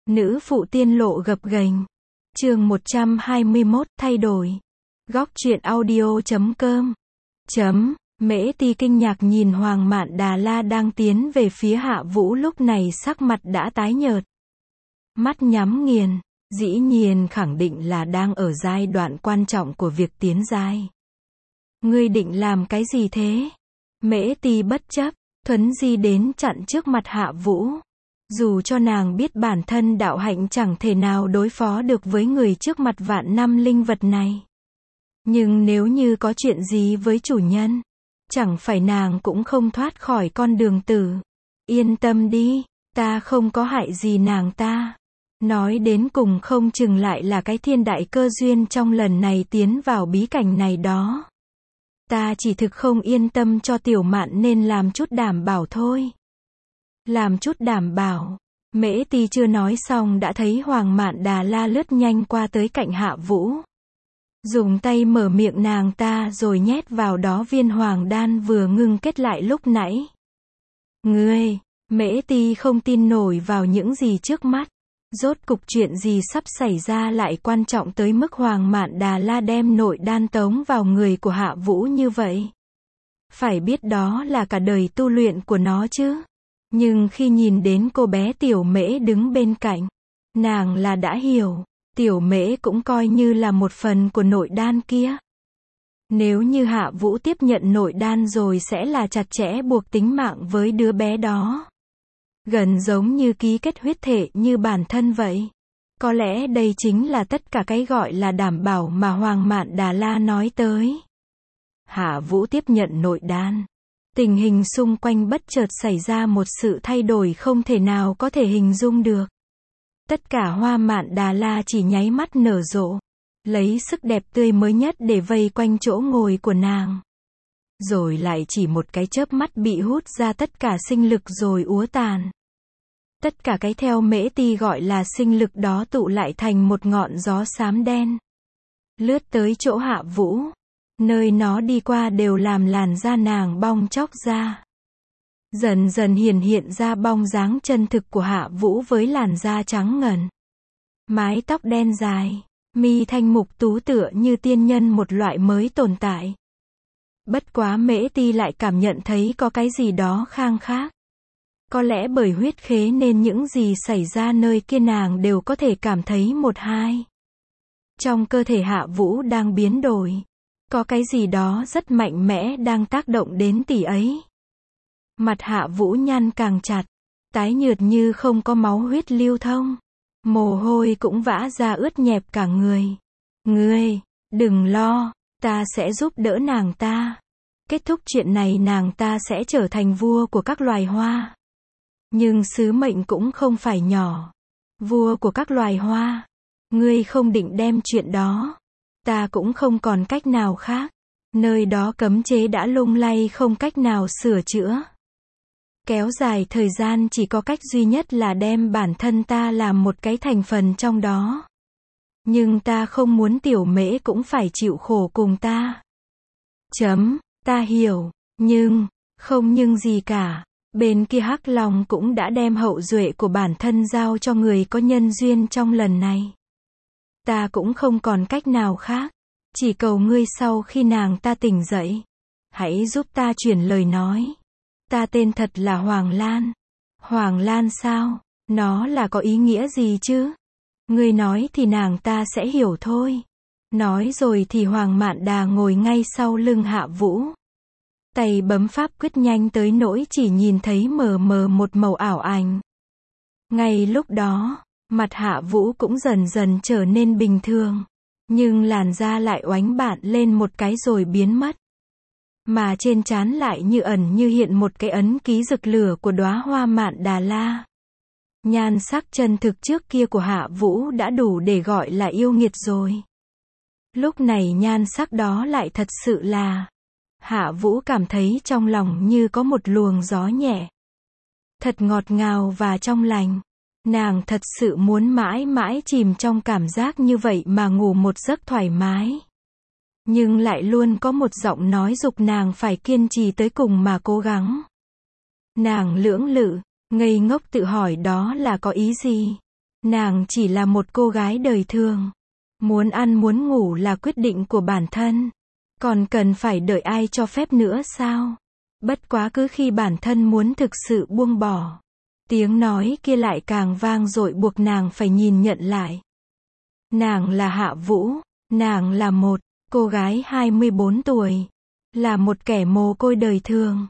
Nữ phụ tiên lộ gập ghềnh. Chương 121, thay đổi. Góc truyện audio.com. Mễ Ti kinh ngạc nhìn Hoàng Mạn Đà La đang tiến về phía Hạ Vũ, lúc này sắc mặt đã tái nhợt. Mắt nhắm nghiền, dĩ nhiên khẳng định là đang ở giai đoạn quan trọng của việc tiến giai. Ngươi định làm cái gì thế? Mễ Ti bất chấp, thuấn di đến chặn trước mặt Hạ Vũ. Dù cho nàng biết bản thân đạo hạnh chẳng thể nào đối phó được với người trước mặt vạn năm linh vật này. Nhưng nếu như có chuyện gì với chủ nhân, chẳng phải nàng cũng không thoát khỏi con đường tử. Yên tâm đi, ta không có hại gì nàng ta. Nói đến cùng không chừng lại là cái thiên đại cơ duyên trong lần này tiến vào bí cảnh này đó. Ta chỉ thực không yên tâm cho Tiểu Mạn nên làm chút đảm bảo thôi. Làm chút đảm bảo. Mễ Ti chưa nói xong đã thấy Hoàng Mạn Đà La lướt nhanh qua tới cạnh Hạ Vũ. Dùng tay mở miệng nàng ta rồi nhét vào đó viên hoàng đan vừa ngưng kết lại lúc nãy. Ngươi, Mễ Ti không tin nổi vào những gì trước mắt. Rốt cục chuyện gì sắp xảy ra lại quan trọng tới mức Hoàng Mạn Đà La đem nội đan tống vào người của Hạ Vũ như vậy. Phải biết đó là cả đời tu luyện của nó chứ. Nhưng khi nhìn đến cô bé Tiểu Mễ đứng bên cạnh, nàng là đã hiểu, Tiểu Mễ cũng coi như là một phần của nội đan kia. Nếu như Hạ Vũ tiếp nhận nội đan rồi sẽ là chặt chẽ buộc tính mạng với đứa bé đó. Gần giống như ký kết huyết thể như bản thân vậy. Có lẽ đây chính là tất cả cái gọi là đảm bảo mà Hoàng Mạn Đà La nói tới. Hạ Vũ tiếp nhận nội đan. Tình hình xung quanh bất chợt xảy ra một sự thay đổi không thể nào có thể hình dung được. Tất cả Hoa Mạn Đà La chỉ nháy mắt nở rộ, lấy sức đẹp tươi mới nhất để vây quanh chỗ ngồi của nàng. Rồi lại chỉ một cái chớp mắt bị hút ra tất cả sinh lực rồi úa tàn. Tất cả cái theo Mễ Ti gọi là sinh lực đó tụ lại thành một ngọn gió xám đen. Lướt tới chỗ Hạ Vũ. Nơi nó đi qua đều làm làn da nàng bong chóc ra. Dần dần hiện ra bóng dáng chân thực của Hạ Vũ với làn da trắng ngần. Mái tóc đen dài, mi thanh mục tú tựa như tiên nhân một loại mới tồn tại. Bất quá Mễ Ti lại cảm nhận thấy có cái gì đó khang khác. Có lẽ bởi huyết khế nên những gì xảy ra nơi kia nàng đều có thể cảm thấy một hai. Trong cơ thể Hạ Vũ đang biến đổi. Có cái gì đó rất mạnh mẽ đang tác động đến tỷ ấy. Mặt Hạ Vũ nhăn càng chặt, tái nhợt như không có máu huyết lưu thông. Mồ hôi cũng vã ra ướt nhẹp cả người. Ngươi, đừng lo, ta sẽ giúp đỡ nàng ta. Kết thúc chuyện này nàng ta sẽ trở thành vua của các loài hoa. Nhưng sứ mệnh cũng không phải nhỏ. Vua của các loài hoa. Ngươi không định đem chuyện đó. Ta cũng không còn cách nào khác. Nơi đó cấm chế đã lung lay không cách nào sửa chữa. Kéo dài thời gian chỉ có cách duy nhất là đem bản thân ta làm một cái thành phần trong đó. Nhưng ta không muốn Tiểu Mễ cũng phải chịu khổ cùng ta. Ta hiểu, nhưng, không nhưng gì cả. Bên kia Hắc Long cũng đã đem hậu duệ của bản thân giao cho người có nhân duyên trong lần này. Ta cũng không còn cách nào khác. Chỉ cầu ngươi sau khi nàng ta tỉnh dậy, hãy giúp ta chuyển lời nói. Ta tên thật là Hoàng Lan. Hoàng Lan sao? Nó là có ý nghĩa gì chứ? Ngươi nói thì nàng ta sẽ hiểu thôi. Nói rồi thì Hoàng Mạn Đà ngồi ngay sau lưng Hạ Vũ. Tay bấm pháp quyết nhanh tới nỗi chỉ nhìn thấy mờ mờ một màu ảo ảnh. Ngay lúc đó, mặt Hạ Vũ cũng dần dần trở nên bình thường. Nhưng làn da lại oánh bạn lên một cái rồi biến mất. Mà trên trán lại như ẩn như hiện một cái ấn ký rực lửa của đóa hoa Mạn Đà La. Nhan sắc chân thực trước kia của Hạ Vũ đã đủ để gọi là yêu nghiệt rồi. Lúc này nhan sắc đó lại thật sự là... Hạ Vũ cảm thấy trong lòng như có một luồng gió nhẹ. Thật ngọt ngào và trong lành. Nàng thật sự muốn mãi mãi chìm trong cảm giác như vậy mà ngủ một giấc thoải mái. Nhưng lại luôn có một giọng nói giục nàng phải kiên trì tới cùng mà cố gắng. Nàng lưỡng lự, ngây ngốc tự hỏi đó là có ý gì. Nàng chỉ là một cô gái đời thường. Muốn ăn muốn ngủ là quyết định của bản thân. Còn cần phải đợi ai cho phép nữa sao? Bất quá cứ khi bản thân muốn thực sự buông bỏ, tiếng nói kia lại càng vang dội buộc nàng phải nhìn nhận lại. Nàng là Hạ Vũ, nàng là một cô gái 24 tuổi, là một kẻ mồ côi đời thường.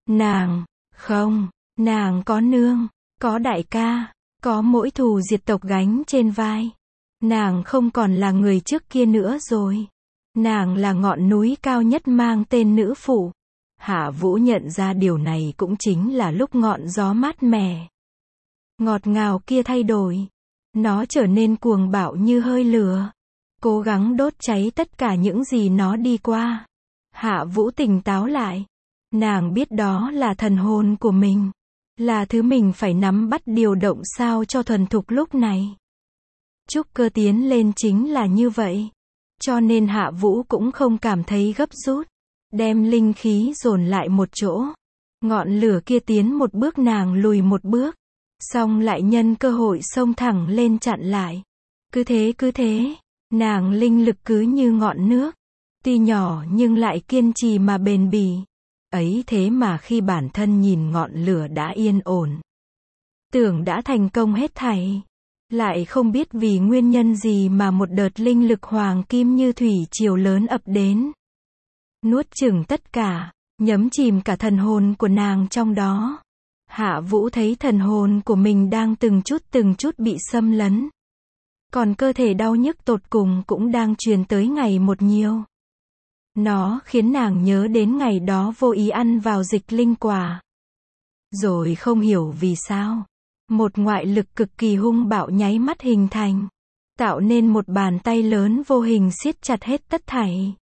Nàng có nương, có đại ca, có mỗi thù diệt tộc gánh trên vai. Nàng không còn là người trước kia nữa rồi. Nàng là ngọn núi cao nhất mang tên nữ phụ. Hạ Vũ nhận ra điều này cũng chính là lúc ngọn gió mát mẻ, ngọt ngào kia thay đổi. Nó trở nên cuồng bạo như hơi lửa, cố gắng đốt cháy tất cả những gì nó đi qua. Hạ Vũ tỉnh táo lại. Nàng biết đó là thần hồn của mình, là thứ mình phải nắm bắt điều động sao cho thuần thục lúc này. Trúc cơ tiến lên chính là như vậy. Cho nên Hạ Vũ cũng không cảm thấy gấp rút, đem linh khí dồn lại một chỗ. Ngọn lửa kia tiến một bước nàng lùi một bước, xong lại nhân cơ hội xông thẳng lên chặn lại. Cứ thế, nàng linh lực cứ như ngọn nước, tuy nhỏ nhưng lại kiên trì mà bền bỉ. Ấy thế mà khi bản thân nhìn ngọn lửa đã yên ổn, tưởng đã thành công hết thảy, lại không biết vì nguyên nhân gì mà một đợt linh lực hoàng kim như thủy triều lớn ập đến, nuốt chửng tất cả, nhấm chìm cả thần hồn của nàng trong đó. Hạ Vũ thấy thần hồn của mình đang từng chút bị xâm lấn. Còn cơ thể đau nhức tột cùng cũng đang truyền tới ngày một nhiều. Nó khiến nàng nhớ đến ngày đó vô ý ăn vào dịch linh quả. Rồi không hiểu vì sao, một ngoại lực cực kỳ hung bạo nháy mắt hình thành, tạo nên một bàn tay lớn vô hình siết chặt hết tất thảy.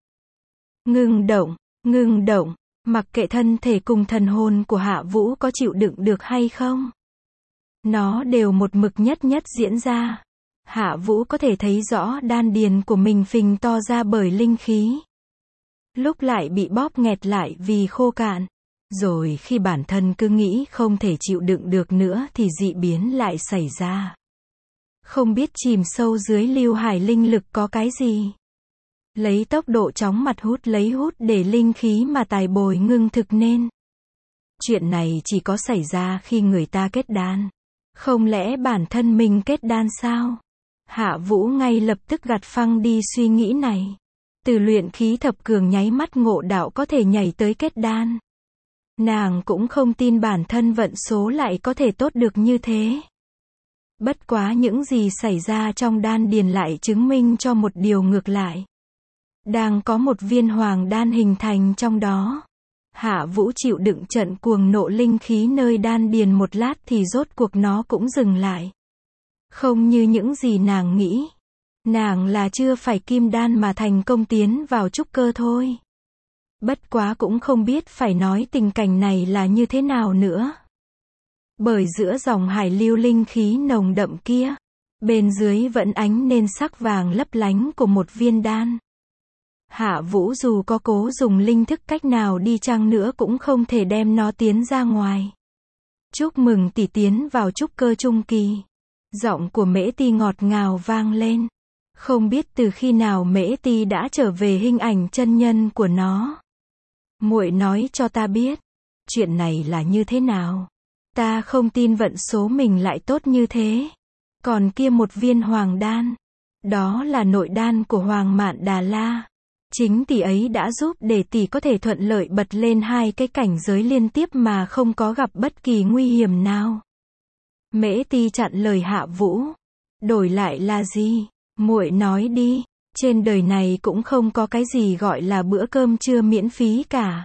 Ngưng động, mặc kệ thân thể cùng thần hồn của Hạ Vũ có chịu đựng được hay không, nó đều một mực nhất diễn ra. Hạ Vũ có thể thấy rõ đan điền của mình phình to ra bởi linh khí, lúc lại bị bóp nghẹt lại vì khô cạn. Rồi khi bản thân cứ nghĩ không thể chịu đựng được nữa thì dị biến lại xảy ra. Không biết chìm sâu dưới lưu hải linh lực có cái gì. Lấy tốc độ chóng mặt hút để linh khí mà tài bồi ngưng thực nên. Chuyện này chỉ có xảy ra khi người ta kết đan. Không lẽ bản thân mình kết đan sao? Hạ Vũ ngay lập tức gạt phăng đi suy nghĩ này. Từ luyện khí thập cường nháy mắt ngộ đạo có thể nhảy tới kết đan. Nàng cũng không tin bản thân vận số lại có thể tốt được như thế. Bất quá những gì xảy ra trong đan điền lại chứng minh cho một điều ngược lại. Đang có một viên hoàng đan hình thành trong đó. Hạ Vũ chịu đựng trận cuồng nộ linh khí nơi đan điền một lát thì rốt cuộc nó cũng dừng lại. Không như những gì nàng nghĩ. Nàng là chưa phải kim đan mà thành công tiến vào trúc cơ thôi. Bất quá cũng không biết phải nói tình cảnh này là như thế nào nữa. Bởi giữa dòng hải lưu linh khí nồng đậm kia, bên dưới vẫn ánh nên sắc vàng lấp lánh của một viên đan. Hạ Vũ dù có cố dùng linh thức cách nào đi chăng nữa cũng không thể đem nó tiến ra ngoài. Chúc mừng tỷ tiến vào trúc cơ trung kỳ. Giọng của Mễ Ti ngọt ngào vang lên. Không biết từ khi nào Mễ Ti đã trở về hình ảnh chân nhân của nó. Muội nói cho ta biết, chuyện này là như thế nào? Ta không tin vận số mình lại tốt như thế. Còn kia một viên hoàng đan, đó là nội đan của Hoàng Mạn Đà La. Chính tỷ ấy đã giúp để tỷ có thể thuận lợi bật lên 2 cái cảnh giới liên tiếp mà không có gặp bất kỳ nguy hiểm nào. Mễ Ti chặn lời Hạ Vũ. Đổi lại là gì? Muội nói đi. Trên đời này cũng không có cái gì gọi là bữa cơm trưa miễn phí cả.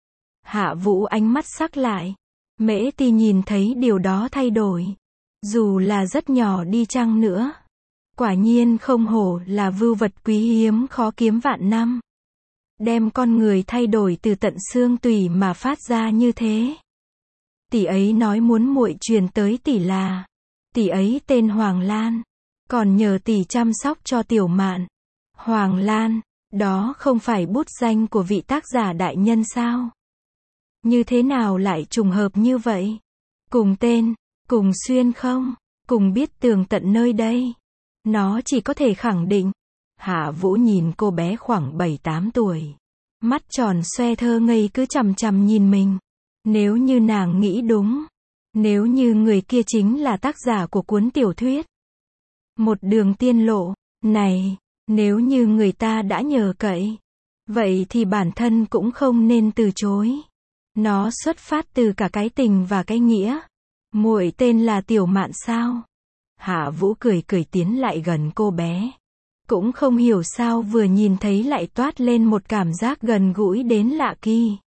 Hạ Vũ ánh mắt sắc lại. Mễ Ti nhìn thấy điều đó thay đổi. Dù là rất nhỏ đi chăng nữa. Quả nhiên không hổ là vưu vật quý hiếm khó kiếm vạn năm. Đem con người thay đổi từ tận xương tủy mà phát ra như thế. Tỷ ấy nói muốn muội truyền tới tỷ là. Tỷ ấy tên Hoàng Lan. Còn nhờ tỷ chăm sóc cho Tiểu Mạn. Hoàng Lan, đó không phải bút danh của vị tác giả đại nhân sao? Như thế nào lại trùng hợp như vậy? Cùng tên, cùng xuyên không? cùng biết tường tận nơi đây. Nó chỉ có thể khẳng định. Hạ Vũ nhìn cô bé khoảng 7-8 tuổi. Mắt tròn xoe thơ ngây cứ chằm chằm nhìn mình. Nếu như nàng nghĩ đúng. Nếu như người kia chính là tác giả của cuốn tiểu thuyết. Một đường tiên lộ. Này, nếu như người ta đã nhờ cậy. Vậy thì bản thân cũng không nên từ chối. Nó xuất phát từ cả cái tình và cái nghĩa. Muội tên là Tiểu Mạn sao? Hạ Vũ cười cười tiến lại gần cô bé. Cũng không hiểu sao vừa nhìn thấy lại toát lên một cảm giác gần gũi đến lạ kỳ.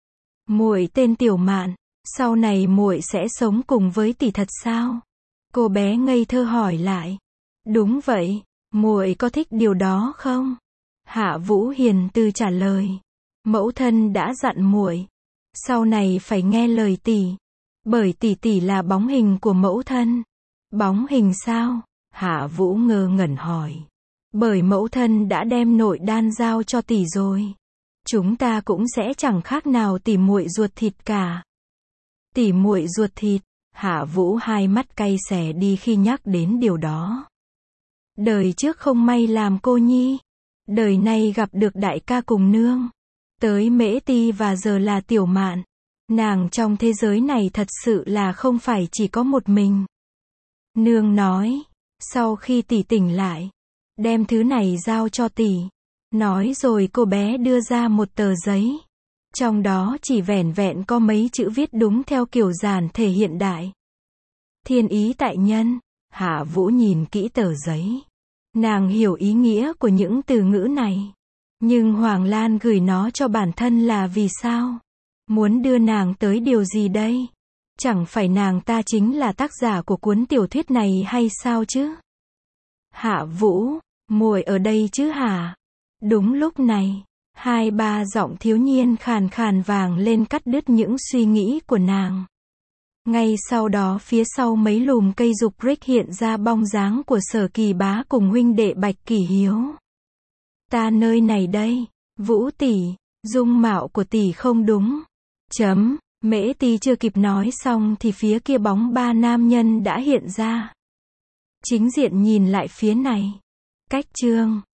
Muội tên Tiểu Mạn, sau này muội sẽ sống cùng với tỷ thật sao? Cô bé ngây thơ hỏi lại. Đúng vậy, muội có thích điều đó không? Hạ Vũ hiền từ trả lời. Mẫu thân đã dặn muội, sau này phải nghe lời tỷ, bởi tỷ tỷ là bóng hình của mẫu thân. Bóng hình sao? Hạ Vũ ngơ ngẩn hỏi. Bởi mẫu thân đã đem nội đan giao cho tỷ rồi. Chúng ta cũng sẽ chẳng khác nào tỉ muội ruột thịt cả. Tỉ muội ruột thịt, Hạ Vũ hai mắt cay xè đi khi nhắc đến điều đó. Đời trước không may làm cô nhi, đời này gặp được đại ca cùng nương. Tới Mễ Ti và giờ là Tiểu Mạn. Nàng trong thế giới này thật sự là không phải chỉ có một mình. Nương nói, sau khi tỷ tỉnh lại, đem thứ này giao cho tỷ. Nói rồi cô bé đưa ra một tờ giấy. Trong đó chỉ vẻn vẹn có mấy chữ viết đúng theo kiểu giản thể hiện đại. Thiên ý tại nhân. Hạ Vũ nhìn kỹ tờ giấy. Nàng hiểu ý nghĩa của những từ ngữ này. Nhưng Hoàng Lan gửi nó cho bản thân là vì sao? Muốn đưa nàng tới điều gì đây? Chẳng phải nàng ta chính là tác giả của cuốn tiểu thuyết này hay sao chứ? Hạ Vũ, muội ở đây chứ hả? Đúng lúc này, 2-3 giọng thiếu niên khàn khàn vang lên cắt đứt những suy nghĩ của nàng. Ngay sau đó phía sau mấy lùm cây dục rích hiện ra bóng dáng của Sở Kỳ Bá cùng huynh đệ Bạch Kỷ Hiếu. Ta nơi này đây, Vũ tỷ, dung mạo của tỷ không đúng. Mễ Ti chưa kịp nói xong thì phía kia bóng 3 nam nhân đã hiện ra. Chính diện nhìn lại phía này. Cách chương